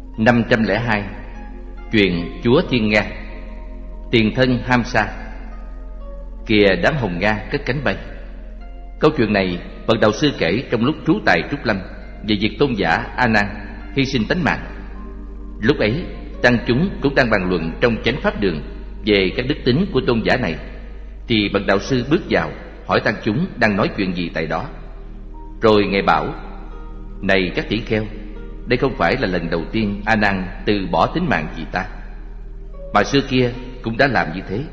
502. Chuyện Chúa Thiên Nga. Tiền thân Hamsa. Kìa đám hồng Nga cất cánh bay. Câu chuyện này bậc đạo sư kể trong lúc trú tại Trúc Lâm về việc tôn giả A Nan hy sinh tánh mạng. Lúc ấy tăng chúng cũng đang bàn luận trong chánh pháp đường về các đức tính của tôn giả này, thì bậc đạo sư bước vào hỏi tăng chúng đang nói chuyện gì tại đó. Rồi ngài bảo: này các tỷ kheo, đây không phải là lần đầu tiên A Nan từ bỏ tính mạng vì ta, mà xưa kia cũng đã làm như thế.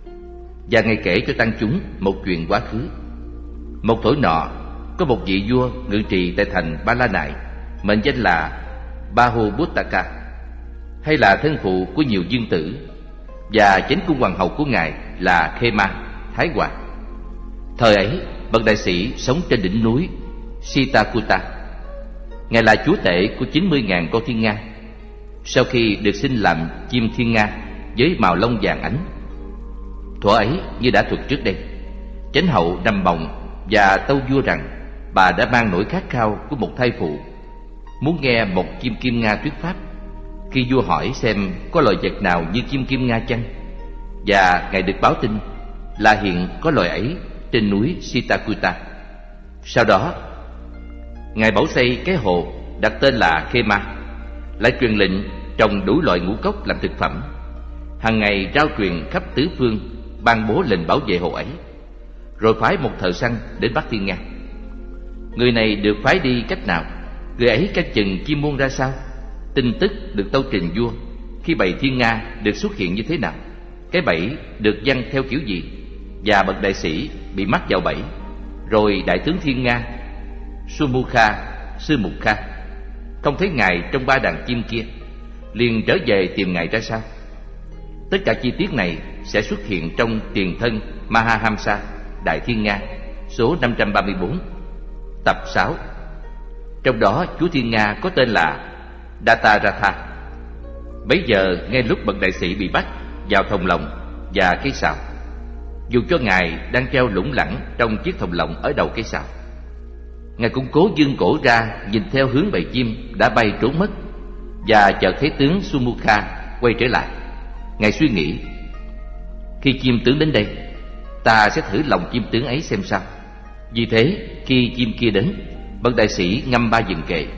Và ngài kể cho tăng chúng một chuyện quá khứ. Một thổi nọ, có một vị vua ngự trị tại thành Ba La Nại, mệnh danh là Bahubutaka, hay là thân phụ của nhiều vương tử, và chánh cung hoàng hậu của ngài là Khema, Thái Hoàng. Thời ấy, bậc đại sĩ sống trên đỉnh núi Sitakuta. Ngài là chúa tể của 90.000 con thiên nga. Sau khi được sinh làm chim thiên nga với màu lông vàng ánh. Thuở ấy, như đã thuật trước đây, chánh hậu nằm bồng và tâu vua rằng bà đã mang nỗi khát khao của một thai phụ, muốn nghe một chim kim nga thuyết pháp. Khi vua hỏi xem có loài vật nào như chim kim nga chăng, và ngài được báo tin là hiện có loài ấy trên núi Sitakuta. Sau đó, ngài bảo xây cái hồ đặt tên là Khema, lại truyền lệnh trồng đủ loại ngũ cốc làm thực phẩm, hàng ngày rao truyền khắp tứ phương, ban bố lệnh bảo vệ hồ ấy. Rồi phái một thợ săn đến bắt thiên nga. Người này được phái đi cách nào, người ấy canh chừng chim muôn ra sao, tin tức được tâu trình vua. Khi bầy thiên nga được xuất hiện như thế nào, cái bẫy được giăng theo kiểu gì, và bậc đại sĩ bị mắc vào bẫy. Rồi đại tướng thiên nga Sumukha Sư Mục Kha không thấy ngài trong ba đàn chim kia, liền trở về tìm ngài ra sao. Tất cả chi tiết này sẽ xuất hiện trong Tiền thân Mahahamsa Đại Thiên Nga số 534, tập 6. Trong đó chúa Thiên Nga có tên là Dataratha. Bấy giờ ngay lúc bậc đại sĩ bị bắt vào thòng lọng và cây sào, dù cho ngài đang treo lủng lẳng trong chiếc thòng lọng ở đầu cây sào, ngài cũng cố vươn cổ ra nhìn theo hướng bầy chim đã bay trốn mất. Và chợt thấy tướng Sumukha quay trở lại. Ngài suy nghĩ: khi chim tướng đến đây, ta sẽ thử lòng chim tướng ấy xem sao. Vì thế khi chim kia đến, bậc đại sĩ ngâm ba vần kệ: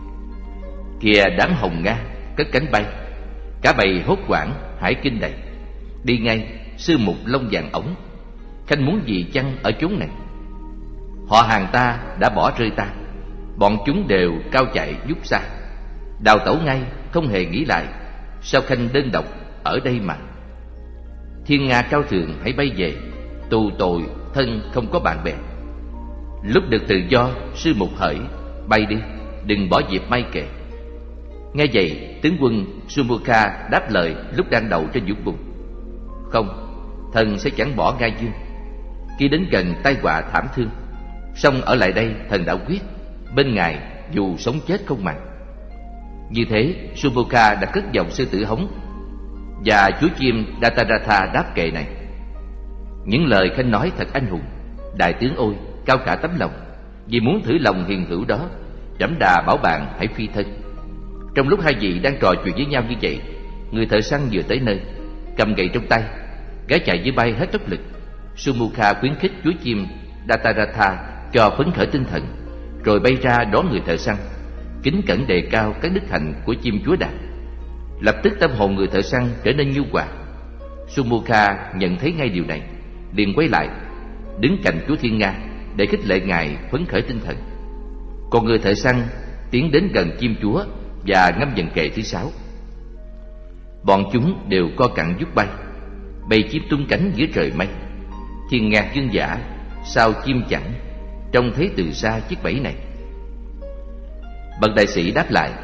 kìa đám hồng Nga cất cánh bay, cả bầy hốt hoảng hải kinh đầy. Đi ngay sư mục lông vàng ống, khanh muốn gì chăng ở chốn này. Họ hàng ta đã bỏ rơi ta, bọn chúng đều cao chạy vút xa. Đào tẩu ngay không hề nghĩ lại, sao khanh đơn độc ở đây mà. Thiên nga cao thượng hãy bay về, tù tội thân không có bạn bè. Lúc được tự do sư mục hỡi, bay đi, đừng bỏ dịp may kệ. Nghe vậy tướng quân Sumukha đáp lời lúc đang đậu trên vũ bùn: không, thần sẽ chẳng bỏ Nga Dương. Khi đến gần tai họa thảm thương, song ở lại đây thần đã quyết, bên ngài dù sống chết không màng. Như thế Sumukha đã cất dòng sư tử hống, và chúa chim Dataratha đáp kệ này: những lời khanh nói thật anh hùng, đại tướng ôi, cao cả tấm lòng. Vì muốn thử lòng hiền hữu đó, trẫm đà bảo bạn hãy phi thân. Trong lúc hai vị đang trò chuyện với nhau như vậy, người thợ săn vừa tới nơi, cầm gậy trong tay, gái chạy như bay hết tốc lực. Sumukha khuyến khích chúa chim Dataratha cho phấn khởi tinh thần, rồi bay ra đón người thợ săn, kính cẩn đề cao các đức hạnh của chim chúa đạt. Lập tức tâm hồn người thợ săn trở nên nhu hòa. Sumukha nhận thấy ngay điều này, liền quay lại đứng cạnh chúa Thiên Nga để khích lệ ngài phấn khởi tinh thần. Còn người thợ săn tiến đến gần chim chúa và ngâm vần kệ thứ 6. Bọn chúng đều co cẳng vút bay, bầy chim tung cánh giữa trời mây. Thiên nga vương giả, sao chim chẳng trông thấy từ xa chiếc bẫy này. Bậc đại sĩ đáp lại: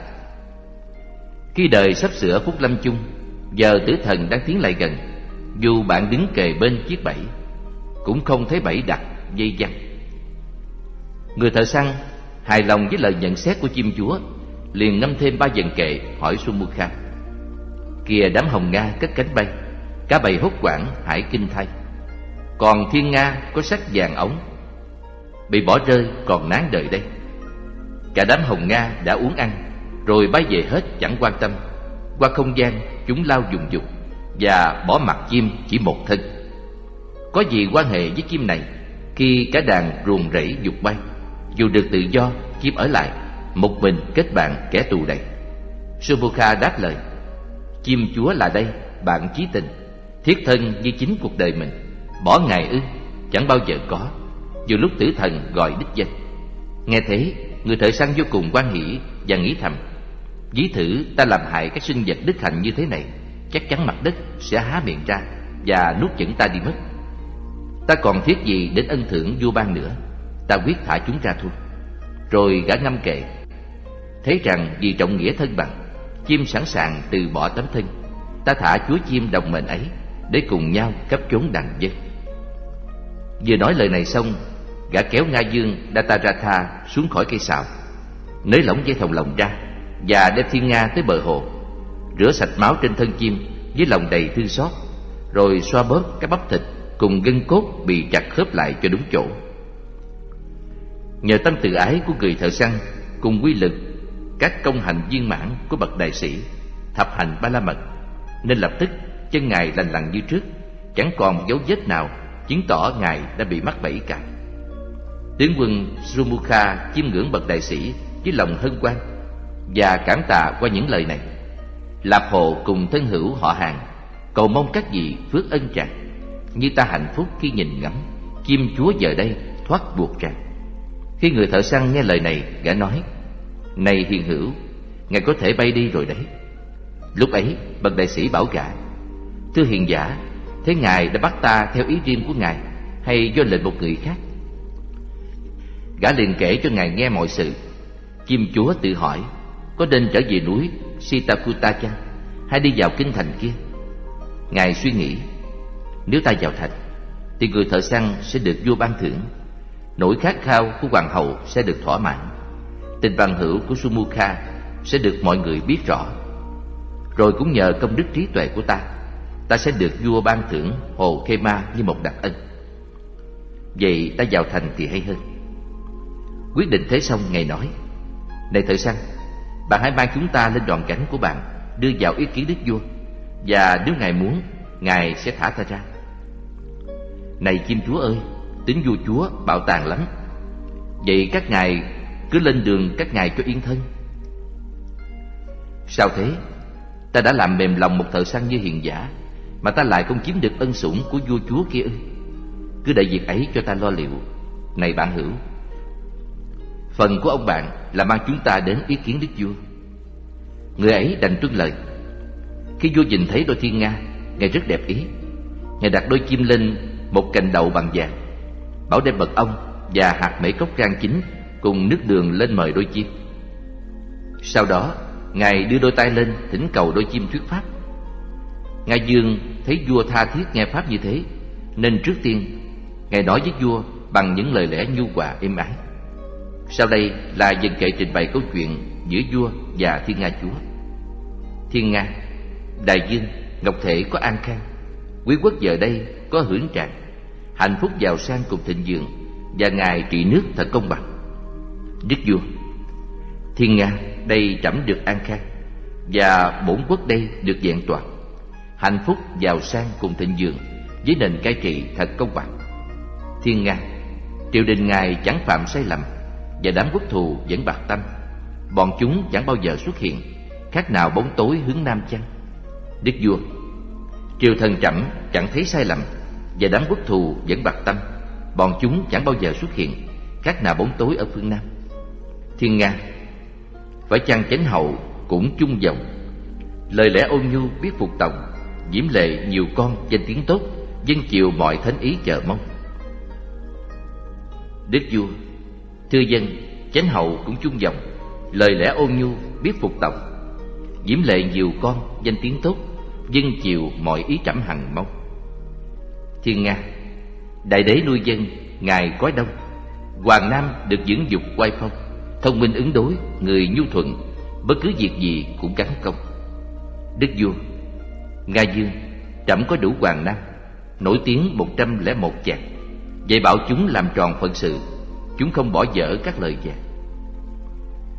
khi đời sắp sửa phút lâm chung, giờ tử thần đang tiến lại gần, dù bạn đứng kề bên chiếc bẫy, cũng không thấy bẫy đặt dây giăng. Người thợ săn hài lòng với lời nhận xét của chim chúa, liền ngâm thêm ba vần kệ hỏi Sumukha: kìa đám hồng Nga cất cánh bay, cả bầy hốt hoảng hải kinh thay. Còn thiên nga có sắc vàng ống, bị bỏ rơi còn nán đời đây. Cả đám hồng Nga đã uống ăn, rồi bay về hết chẳng quan tâm. Qua không gian chúng lao dùng dục và bỏ mặc chim chỉ một thân. Có gì quan hệ với chim này khi cả đàn ruồng rẫy dục bay? Dù được tự do, chim ở lại một mình kết bạn kẻ tù đầy. Subukha đáp lời: chim chúa là đây, bạn chí tình, thiết thân như chính cuộc đời mình. Bỏ ngài ư? Chẳng bao giờ có, dù lúc tử thần gọi đích danh. Nghe thế, người thợ săn vô cùng hoan hỉ và nghĩ thầm: ví thử ta làm hại các sinh vật đức hạnh như thế này, chắc chắn mặt đất sẽ há miệng ra và nuốt chửng ta đi mất. Ta còn thiết gì đến ân thưởng vua ban nữa, ta quyết thả chúng ra thôi. Rồi gã ngâm kệ: thấy rằng vì trọng nghĩa thân bằng, chim sẵn sàng từ bỏ tấm thân. Ta thả chúa chim đồng mệnh ấy để cùng nhau cấp chốn đàn dân. Vừa nói lời này xong, gã kéo Nga Dương Dataratha xuống khỏi cây sào, nới lỏng dây thòng lọng ra và đem Thiên Nga tới bờ hồ, rửa sạch máu trên thân chim với lòng đầy thương xót, rồi xoa bóp các bắp thịt cùng gân cốt bị chặt khớp lại cho đúng chỗ. Nhờ tâm từ ái của người thợ săn cùng quy lực các công hạnh viên mãn của bậc đại sĩ thập hành Ba La Mật, nên lập tức chân ngài lành lặn như trước, chẳng còn một dấu vết nào chứng tỏ ngài đã bị mắc bẫy cả. Tướng quân Sumukha chiêm ngưỡng bậc đại sĩ với lòng hân hoan và cảm tạ qua những lời này. Lạp Hồ cùng thân hữu họ hàng cầu mong các vị phước ân tràng, như ta hạnh phúc khi nhìn ngắm chim chúa giờ đây thoát buộc tràng. Khi người thợ săn nghe lời này, gã nói: này hiền hữu, ngài có thể bay đi rồi đấy. Lúc ấy bậc đại sĩ bảo gã: thưa hiền giả, thế ngài đã bắt ta theo ý riêng của ngài hay do lệnh một người khác? Gã liền kể cho ngài nghe mọi sự. Chim chúa tự hỏi có nên trở về núi Sitakuta chăng, hay đi vào kinh thành kia? Ngài suy nghĩ: nếu ta vào thành thì người thợ săn sẽ được vua ban thưởng, nỗi khát khao của hoàng hậu sẽ được thỏa mãn, tình bằng hữu của Sumukha sẽ được mọi người biết rõ. Rồi cũng nhờ công đức trí tuệ của ta sẽ được vua ban thưởng hồ Khema như một đặc ân. Vậy ta vào thành thì hay hơn. Quyết định thế xong, ngài nói: này thợ săn, bạn hãy mang chúng ta lên đòn gánh của bạn, đưa vào ý kiến đức vua, và nếu ngài muốn, ngài sẽ thả ta ra. Này chim chúa ơi, tính vua chúa bạo tàn lắm. Vậy các ngài cứ lên đường các ngài cho yên thân. Sao thế? Ta đã làm mềm lòng một thợ săn như hiền giả, mà ta lại không chiếm được ân sủng của vua chúa kia ư? Cứ để việc ấy cho ta lo liệu. Này bạn hữu, phần của ông bạn là mang chúng ta đến ý kiến đức vua. Người ấy đành tuân lời. Khi vua nhìn thấy đôi thiên nga, ngài rất đẹp ý. Ngài đặt đôi chim lên một cành đậu bằng vàng, bảo đem mật ong và hạt mễ cốc rang chín cùng nước đường lên mời đôi chim. Sau đó ngài đưa đôi tay lên thỉnh cầu đôi chim thuyết pháp. Nga Dương thấy vua tha thiết nghe pháp như thế, nên trước tiên ngài nói với vua bằng những lời lẽ nhu hòa êm ái. Sau đây là dần kệ trình bày câu chuyện giữa vua và Thiên Nga chúa. Thiên Nga, đại dương, ngọc thể có an khang, quý quốc giờ đây có hưởng tràng, hạnh phúc giàu sang cùng thịnh vượng, và ngài trị nước thật công bằng. Đức vua, Thiên Nga, đây trẫm được an khang, và bổn quốc đây được vẹn toàn, hạnh phúc giàu sang cùng thịnh vượng, với nền cai trị thật công bằng. Thiên Nga, triều đình ngài chẳng phạm sai lầm, và đám quốc thù vẫn bạc tâm. Bọn chúng chẳng bao giờ xuất hiện, khác nào bóng tối hướng nam chăng? Đức vua, triều thần trẫm chẳng thấy sai lầm, và đám quốc thù vẫn bạc tâm. Bọn chúng chẳng bao giờ xuất hiện, khác nào bóng tối ở phương nam. Thiên Nga, phải chăng chánh hậu cũng chung dòng, lời lẽ ôn nhu biết phục tòng, diễm lệ nhiều con danh tiếng tốt, dân chiều mọi thánh ý chờ mong. Đức vua, thưa dân, chánh hậu cũng chung dòng, lời lẽ ôn nhu biết phục tòng, diễm lệ nhiều con danh tiếng tốt, dân chiều mọi ý trẫm hằng mong. Thiên Nga, đại đế nuôi dân ngài cõi đông, hoàng nam được dưỡng dục oai phong, thông minh ứng đối, người nhu thuận, bất cứ việc gì cũng gắn công. Đức vua, Nga Dương, trẫm có đủ hoàng nam, nổi tiếng 101 chàng, dạy bảo chúng làm tròn phận sự, chúng không bỏ dở các lời vàng.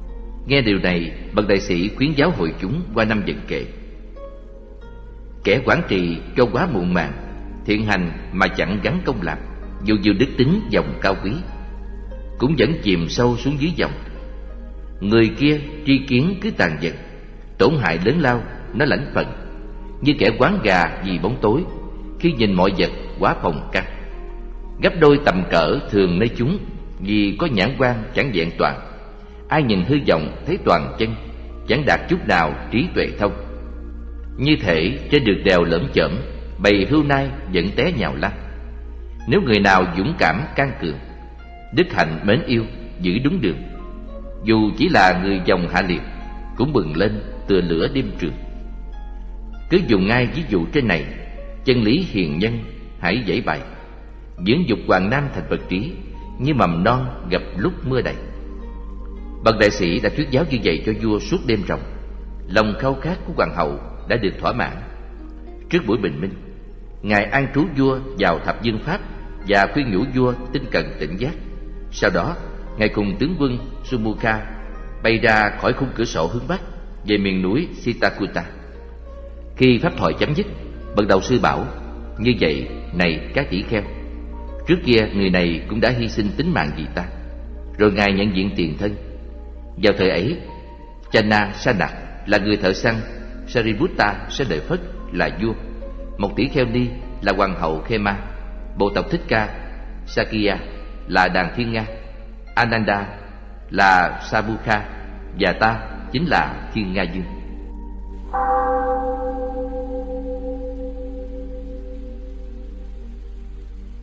Nghe điều này, bậc đại sĩ khuyến giáo hội chúng qua năm dần kệ: kẻ quản trị cho quá muộn màng, thiện hành mà chẳng gắn công làm, dù như đức tính dòng cao quý, cũng vẫn chìm sâu xuống dưới dòng. Người kia tri kiến cứ tàn dần, tổn hại lớn lao nó lãnh phần, như kẻ quán gà vì bóng tối, khi nhìn mọi vật quá phòng căng. Gấp đôi tầm cỡ thường nơi chúng, vì có nhãn quan chẳng vẹn toàn. Ai nhìn hư vọng thấy toàn chân, chẳng đạt chút nào trí tuệ thông. Như thể trên đường đèo lởm chởm, bầy hươu nai vẫn té nhào lăn. Nếu người nào dũng cảm can cường, đức hạnh mến yêu, giữ đúng đường, dù chỉ là người dòng hạ liệt, cũng bừng lên tựa lửa đêm trường. Cứ dùng ngay ví dụ trên này, chân lý hiền nhân hãy dãy bày, dưỡng dục hoàng nam thành vật trí, như mầm non gặp lúc mưa đầy. Bậc đại sĩ đã thuyết giáo như vậy cho vua suốt đêm ròng. Lòng khao khát của hoàng hậu đã được thỏa mãn. Trước buổi bình minh, ngài an trú vua vào thập dương pháp và khuyên nhủ vua tinh cần tỉnh giác. Sau đó, ngài cùng tướng quân Sumukha bay ra khỏi khung cửa sổ hướng bắc về miền núi Sitakuta. Khi pháp thoại chấm dứt, bậc đạo sư bảo: như vậy này các tỷ kheo, trước kia người này cũng đã hy sinh tính mạng vì ta, rồi ngài nhận diện tiền thân. Vào thời ấy, Channa Sanak là người thợ săn, Sariputta sẽ đời Phất là vua, một tỷ kheo ni là hoàng hậu Khema, bộ tộc Thích Ca, Sakya là đàn Thiên Nga, Ananda là Sabukha, và ta chính là Thiên Nga Dương.